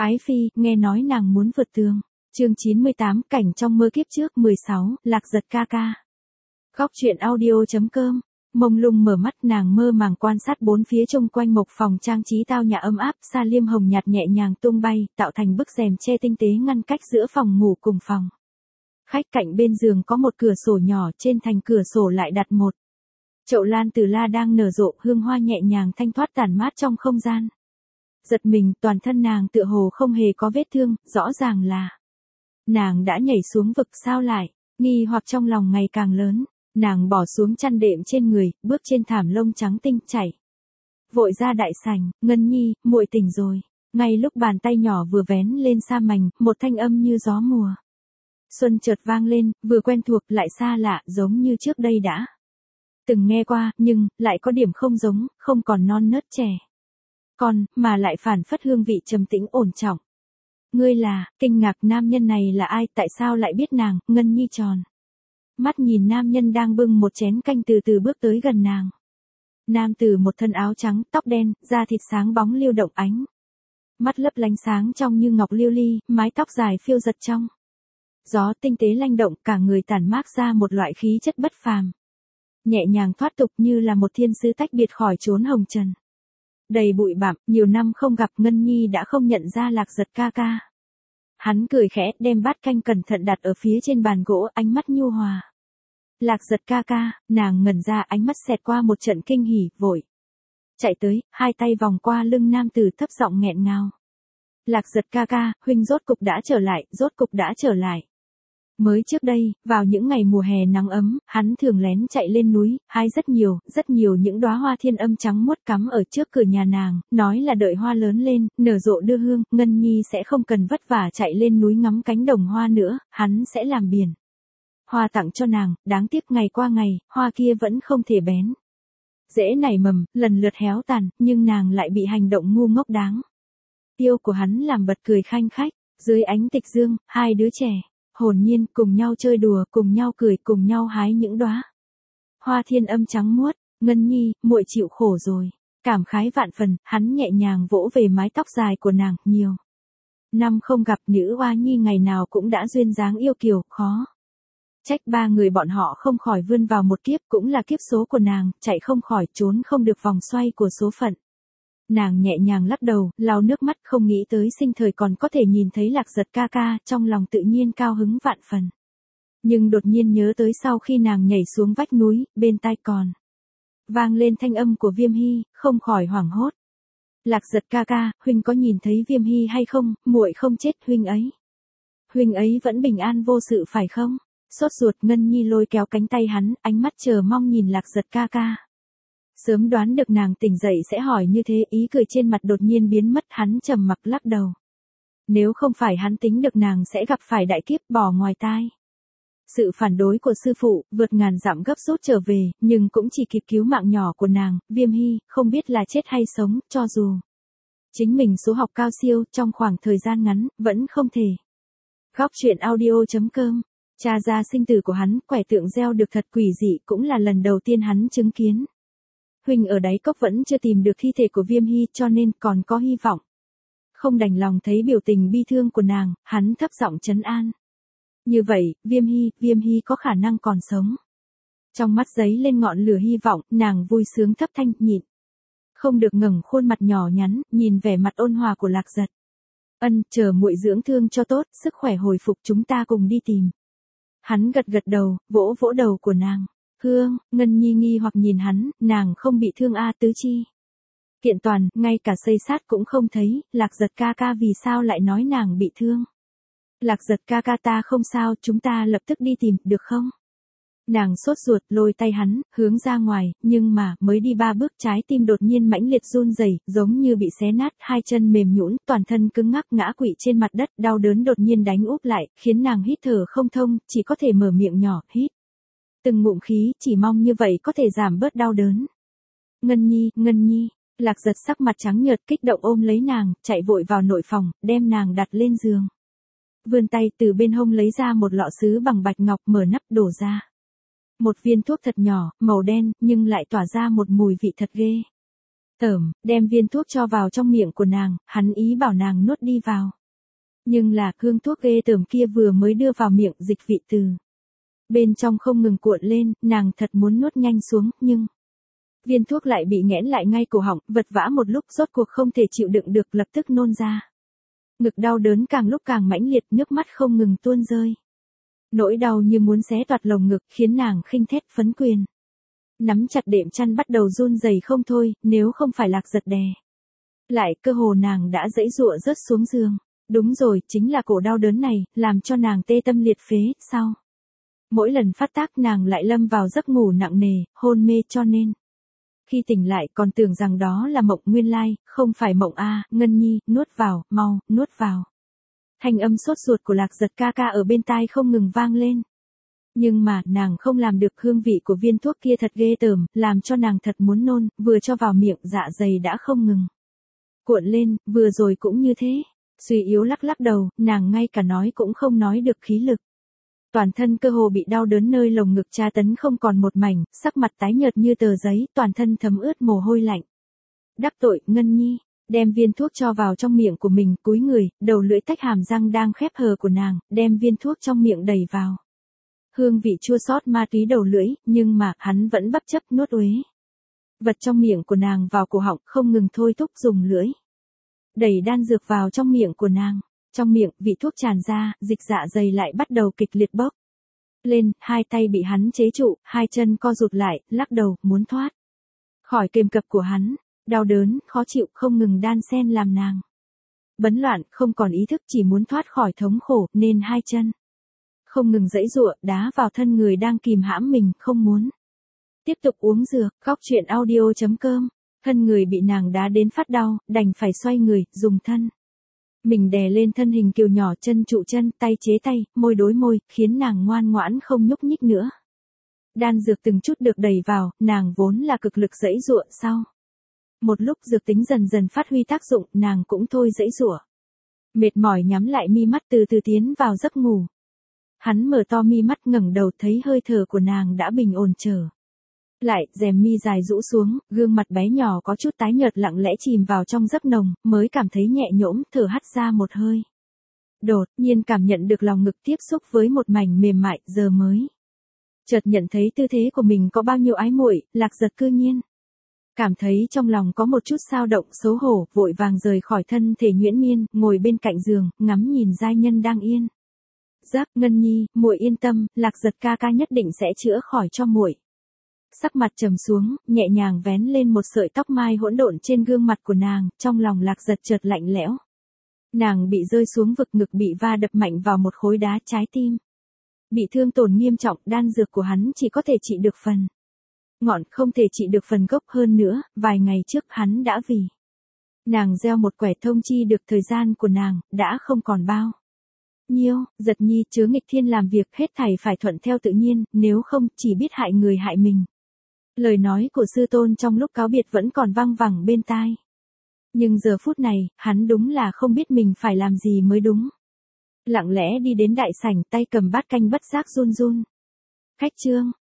Ái phi, nghe nói nàng muốn vượt tường. Chương 98, cảnh trong mơ kiếp trước 16, Lạc Giật ca ca. Góc truyện audio.com. Mông lung mở mắt, nàng mơ màng quan sát bốn phía chung quanh mộc phòng trang trí tao nhã ấm áp, sa liêm hồng nhạt nhẹ nhàng tung bay, tạo thành bức rèm che tinh tế ngăn cách giữa phòng ngủ cùng phòng khách. Cạnh bên giường có một cửa sổ nhỏ, trên thành cửa sổ lại đặt một chậu lan từ la đang nở rộ, hương hoa nhẹ nhàng thanh thoát tản mát trong không gian. Giật mình, toàn thân nàng tựa hồ không hề có vết thương, rõ ràng là nàng đã nhảy xuống vực. Sao lại? Nghi hoặc trong lòng ngày càng lớn. Nàng bỏ xuống chăn đệm trên người, bước trên thảm lông trắng tinh, chảy vội ra đại sảnh. Ngân nhi, muội tỉnh rồi. Ngay lúc bàn tay nhỏ vừa vén lên sa mảnh, một thanh âm như gió mùa xuân chợt vang lên, vừa quen thuộc lại xa lạ, giống như trước đây đã từng nghe qua, nhưng lại có điểm không giống, không còn non nớt trẻ con, mà lại phản phất hương vị trầm tĩnh ổn trọng. Ngươi là? Kinh ngạc, nam nhân này là ai, tại sao lại biết nàng? Ngân nhi tròn mắt nhìn nam nhân đang bưng một chén canh từ từ bước tới gần nàng. Nam tử một thân áo trắng, tóc đen, da thịt sáng bóng liêu động, ánh mắt lấp lánh sáng trong như ngọc liêu ly, mái tóc dài phiêu giật trong gió tinh tế lanh động, cả người tản mát ra một loại khí chất bất phàm, nhẹ nhàng thoát tục, như là một thiên sứ tách biệt khỏi chốn hồng trần đầy bụi bặm. Nhiều năm không gặp, Ngân nhi đã không nhận ra Lạc Giật ca ca. Hắn cười khẽ, đem bát canh cẩn thận đặt ở phía trên bàn gỗ, ánh mắt nhu hòa. Lạc Giật ca ca. Nàng ngẩn ra, ánh mắt xẹt qua một trận kinh hỉ, vội chạy tới, hai tay vòng qua lưng nam tử, thấp giọng nghẹn ngào. Lạc Giật ca ca, huynh rốt cục đã trở lại, rốt cục đã trở lại. Mới trước đây, vào những ngày mùa hè nắng ấm, hắn thường lén chạy lên núi, hái rất nhiều những đóa hoa thiên âm trắng muốt cắm ở trước cửa nhà nàng, nói là đợi hoa lớn lên, nở rộ đưa hương, Ngân nhi sẽ không cần vất vả chạy lên núi ngắm cánh đồng hoa nữa, hắn sẽ làm biển hoa tặng cho nàng. Đáng tiếc ngày qua ngày, hoa kia vẫn không thể bén rễ nảy mầm, lần lượt héo tàn, nhưng nàng lại bị hành động ngu ngốc đáng yêu của hắn làm bật cười khanh khách. Dưới ánh tịch dương, hai đứa trẻ hồn nhiên cùng nhau chơi đùa, cùng nhau cười, cùng nhau hái những đóa hoa thiên âm trắng muốt. Ngân nhi, muội chịu khổ rồi. Cảm khái vạn phần, hắn nhẹ nhàng vỗ về mái tóc dài của nàng. Nhiều năm không gặp, nữ oa nhi ngày nào cũng đã duyên dáng yêu kiều, khó trách ba người bọn họ không khỏi vươn vào một kiếp, cũng là kiếp số của nàng, chạy không khỏi, trốn không được vòng xoay của số phận. Nàng nhẹ nhàng lắc đầu, lau nước mắt, không nghĩ tới sinh thời còn có thể nhìn thấy Lạc Giật ca ca, trong lòng tự nhiên cao hứng vạn phần. Nhưng đột nhiên nhớ tới sau khi nàng nhảy xuống vách núi, bên tai còn vang lên thanh âm của Viêm Hy, không khỏi hoảng hốt. Lạc Giật ca ca, huynh có nhìn thấy Viêm Hy hay không? Muội không chết, huynh ấy vẫn bình an vô sự phải không? Sốt ruột, Ngân nhi lôi kéo cánh tay hắn, ánh mắt chờ mong nhìn Lạc Giật ca ca. Sớm đoán được nàng tỉnh dậy sẽ hỏi như thế, ý cười trên mặt đột nhiên biến mất, hắn trầm mặc lắc đầu. Nếu không phải hắn tính được nàng sẽ gặp phải đại kiếp, bỏ ngoài tai sự phản đối của sư phụ, vượt ngàn dặm gấp rút trở về, nhưng cũng chỉ kịp cứu mạng nhỏ của nàng. Viêm Hy, không biết là chết hay sống, cho dù chính mình số học cao siêu, trong khoảng thời gian ngắn, vẫn không thể. Góc truyện audio.com. Cha ra sinh tử của hắn, quẻ tượng gieo được thật quỷ dị, cũng là lần đầu tiên hắn chứng kiến. Huynh ở đáy cốc vẫn chưa tìm được thi thể của Viêm Hy, cho nên còn có hy vọng. Không đành lòng thấy biểu tình bi thương của nàng, hắn thấp giọng trấn an. Như vậy, Viêm Hy có khả năng còn sống. Trong mắt giấy lên ngọn lửa hy vọng, nàng vui sướng thấp thanh, nhịn không được ngẩng khuôn mặt nhỏ nhắn, nhìn vẻ mặt ôn hòa của Lạc Giật. Ân, chờ muội dưỡng thương cho tốt, sức khỏe hồi phục chúng ta cùng đi tìm. Hắn gật gật đầu, vỗ vỗ đầu của nàng. Hương, Ngân nhi nghi hoặc nhìn hắn, nàng không bị thương a? Tứ chi kiện toàn, ngay cả xây sát cũng không thấy. Lạc Giật ca ca vì sao lại nói nàng bị thương? Lạc Giật ca ca, ta không sao, chúng ta lập tức đi tìm, được không? Nàng sốt ruột, lôi tay hắn, hướng ra ngoài, nhưng mà, mới đi 3 bước, trái tim đột nhiên mãnh liệt run rẩy, giống như bị xé nát, hai chân mềm nhũn, toàn thân cứng ngắc ngã quỵ trên mặt đất, đau đớn đột nhiên đánh úp lại, khiến nàng hít thở không thông, chỉ có thể mở miệng nhỏ, hít từng ngụm khí, chỉ mong như vậy có thể giảm bớt đau đớn. Ngân nhi, Lạc Giật sắc mặt trắng nhợt, kích động ôm lấy nàng, chạy vội vào nội phòng, đem nàng đặt lên giường. Vươn tay từ bên hông lấy ra một lọ sứ bằng bạch ngọc, mở nắp đổ ra một viên thuốc thật nhỏ, màu đen, nhưng lại tỏa ra một mùi vị thật ghê đem viên thuốc cho vào trong miệng của nàng, hắn ý bảo nàng nuốt đi vào. Nhưng là hương thuốc ghê tởm kia vừa mới đưa vào miệng dịch vị từ bên trong không ngừng cuộn lên, nàng thật muốn nuốt nhanh xuống, nhưng viên thuốc lại bị nghẽn lại ngay cổ họng, vật vã một lúc rốt cuộc không thể chịu đựng được lập tức nôn ra. Ngực đau đớn càng lúc càng mãnh liệt, nước mắt không ngừng tuôn rơi. Nỗi đau như muốn xé toạc lồng ngực khiến nàng khinh thét phấn quyền. Nắm chặt đệm chăn bắt đầu run rẩy không thôi, nếu không phải Lạc Giật đè lại cơ hồ nàng đã giãy giụa rớt xuống giường. Đúng rồi, chính là cổ đau đớn này, làm cho nàng tê tâm liệt phế, sau mỗi lần phát tác nàng lại lâm vào giấc ngủ nặng nề, hôn mê cho nên khi tỉnh lại còn tưởng rằng đó là mộng, nguyên lai, không phải mộng a, Ngân Nhi, nuốt vào, mau, nuốt vào. Thanh âm sốt ruột của Lạc Giật ca ca ở bên tai không ngừng vang lên. Nhưng mà, nàng không làm được, hương vị của viên thuốc kia thật ghê tởm, làm cho nàng thật muốn nôn, vừa cho vào miệng dạ dày đã không ngừng cuộn lên, vừa rồi cũng như thế. Suy yếu lắc lắc đầu, nàng ngay cả nói cũng không nói được khí lực. Toàn thân cơ hồ bị đau đớn nơi lồng ngực tra tấn không còn một mảnh, sắc mặt tái nhợt như tờ giấy, toàn thân thấm ướt mồ hôi lạnh. Đắc tội, Ngân Nhi, đem viên thuốc cho vào trong miệng của mình, cúi người, đầu lưỡi tách hàm răng đang khép hờ của nàng, đem viên thuốc trong miệng đẩy vào. Hương vị chua xót ma túy đầu lưỡi, nhưng mà, hắn vẫn bất chấp nuốt uế. Vật trong miệng của nàng vào cổ họng, không ngừng thôi thúc dùng lưỡi đẩy đan dược vào trong miệng của nàng. Trong miệng, vị thuốc tràn ra, dịch dạ dày lại bắt đầu kịch liệt bốc lên, hai tay bị hắn chế trụ, hai chân co rụt lại, lắc đầu, muốn thoát khỏi kềm cập của hắn. Đau đớn, khó chịu, không ngừng đan xen làm nàng bấn loạn, không còn ý thức, chỉ muốn thoát khỏi thống khổ, nên hai chân không ngừng giãy giụa, đá vào thân người đang kìm hãm mình, không muốn tiếp tục uống dược. Góc truyện audio.com. Thân người bị nàng đá đến phát đau, đành phải xoay người, dùng thân mình đè lên thân hình kiều nhỏ, chân trụ chân, tay chế tay, môi đối môi, khiến nàng ngoan ngoãn không nhúc nhích nữa. Đan dược từng chút được đẩy vào, nàng vốn là cực lực giãy giụa, sau một lúc dược tính dần dần phát huy tác dụng, nàng cũng thôi giãy giụa. Mệt mỏi nhắm lại mi mắt, từ từ tiến vào giấc ngủ. Hắn mở to mi mắt, ngẩng đầu thấy hơi thở của nàng đã bình ổn trở lại, rèm mi dài rũ xuống, gương mặt bé nhỏ có chút tái nhợt lặng lẽ chìm vào trong giấc nồng, mới cảm thấy nhẹ nhõm, thở hắt ra một hơi. Đột nhiên cảm nhận được lòng ngực tiếp xúc với một mảnh mềm mại, giờ mới chợt nhận thấy tư thế của mình có bao nhiêu ái muội. Lạc Giật cư nhiên cảm thấy trong lòng có một chút xao động, xấu hổ, vội vàng rời khỏi thân thể nhuyễn miên, ngồi bên cạnh giường, ngắm nhìn giai nhân đang yên giấc. Ngân Nhi, muội yên tâm, Lạc Giật ca ca nhất định sẽ chữa khỏi cho muội. Sắc mặt trầm xuống, nhẹ nhàng vén lên một sợi tóc mai hỗn độn trên gương mặt của nàng, trong lòng Lạc Giật chợt lạnh lẽo. Nàng bị rơi xuống vực, ngực bị va đập mạnh vào một khối đá, trái tim bị thương tổn nghiêm trọng, đan dược của hắn chỉ có thể trị được phần ngọn, không thể trị được phần gốc. Hơn nữa, vài ngày trước hắn đã vì nàng gieo một quẻ thông chi được thời gian của nàng, đã không còn bao nhiêu. Giật Nhi, chớ nghịch thiên làm việc, hết thảy phải thuận theo tự nhiên, nếu không, chỉ biết hại người hại mình. Lời nói của sư tôn trong lúc cáo biệt vẫn còn vang vẳng bên tai. Nhưng giờ phút này, hắn đúng là không biết mình phải làm gì mới đúng. Lặng lẽ đi đến đại sảnh, tay cầm bát canh bất giác run run. Khách trương,